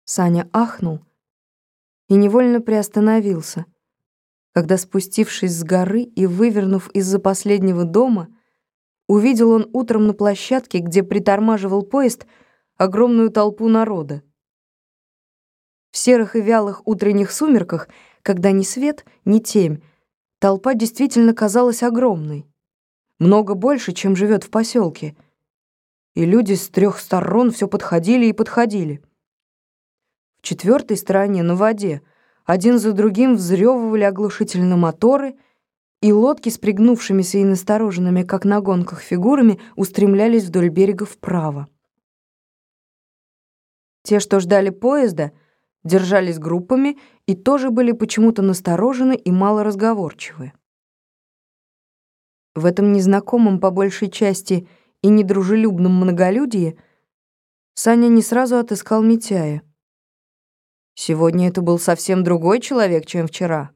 Саня ахнул и невольно приостановился, когда, спустившись с горы и вывернув из-за последнего дома, увидел он утром на площадке, где притормаживал поезд, огромную толпу народа. В серых и вялых утренних сумерках, когда ни свет, ни темь, толпа действительно казалась огромной, много больше, чем живет в поселке, и люди с трех сторон все подходили и подходили. В четвертой стороне, на воде, один за другим взрёвывали оглушительно моторы, и лодки с пригнувшимися и настороженными, как на гонках, фигурами устремлялись вдоль берега вправо. Те, что ждали поезда, держались группами и тоже были почему-то насторожены и малоразговорчивы. В этом незнакомом по большей части и недружелюбном многолюдии Саня не сразу отыскал Митяя. Сегодня это был совсем другой человек, чем вчера.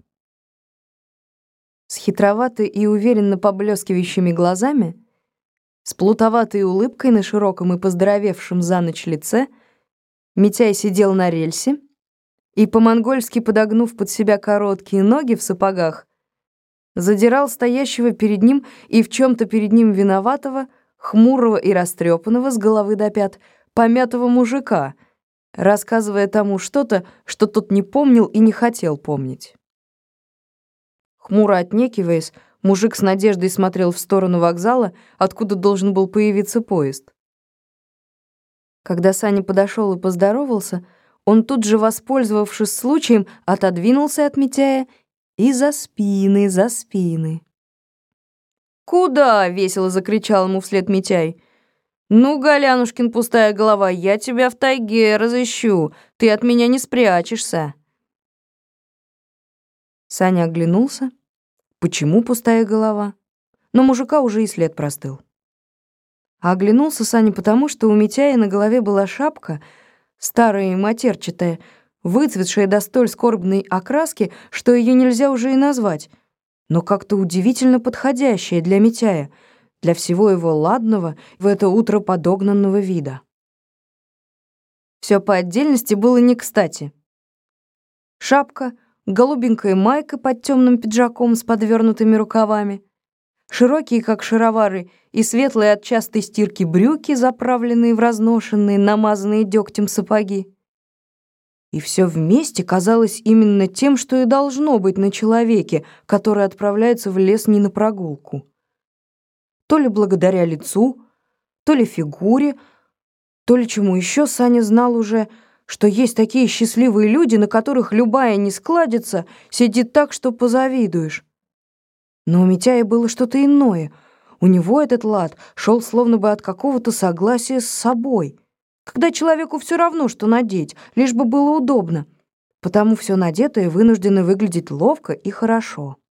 С хитроватой и уверенно поблескивающими глазами, с плутоватой улыбкой на широком и поздоровевшем за ночь лице, Митяй сидел на рельсе и, по-монгольски подогнув под себя короткие ноги в сапогах, задирал стоящего перед ним и в чем-то перед ним виноватого, хмурого и растрепанного с головы до пят, помятого мужика, рассказывая тому что-то, что тот не помнил и не хотел помнить. Хмуро отнекиваясь, мужик с надеждой смотрел в сторону вокзала, откуда должен был появиться поезд. Когда Саня подошел и поздоровался, он тут же, воспользовавшись случаем, отодвинулся от Митяя и за спины, за спины. «Куда?» — весело закричал ему вслед Митяй. «Ну, Галянушкин, пустая голова, я тебя в тайге разыщу, ты от меня не спрячешься». Саня оглянулся. Почему пустая голова? Но мужика уже и след простыл. А оглянулся Саня потому, что у Митяя на голове была шапка, старая и матерчатая, выцветшая до столь скорбной окраски, что ее нельзя уже и назвать, но как-то удивительно подходящая для Митяя, для всего его ладного в это утро подогнанного вида. Все по отдельности было не кстати. Шапка, голубенькая майка под темным пиджаком с подвернутыми рукавами, широкие, как шаровары, и светлые от частой стирки брюки, заправленные в разношенные, намазанные дегтем сапоги. И все вместе казалось именно тем, что и должно быть на человеке, который отправляется в лес не на прогулку. То ли благодаря лицу, то ли фигуре, то ли чему еще Саня знал уже, что есть такие счастливые люди, на которых любая нескладица сидит так, что позавидуешь. Но у Митяя было что-то иное. У него этот лад шел словно бы от какого-то согласия с собой, когда человеку все равно, что надеть, лишь бы было удобно, потому все надетое вынуждено выглядеть ловко и хорошо.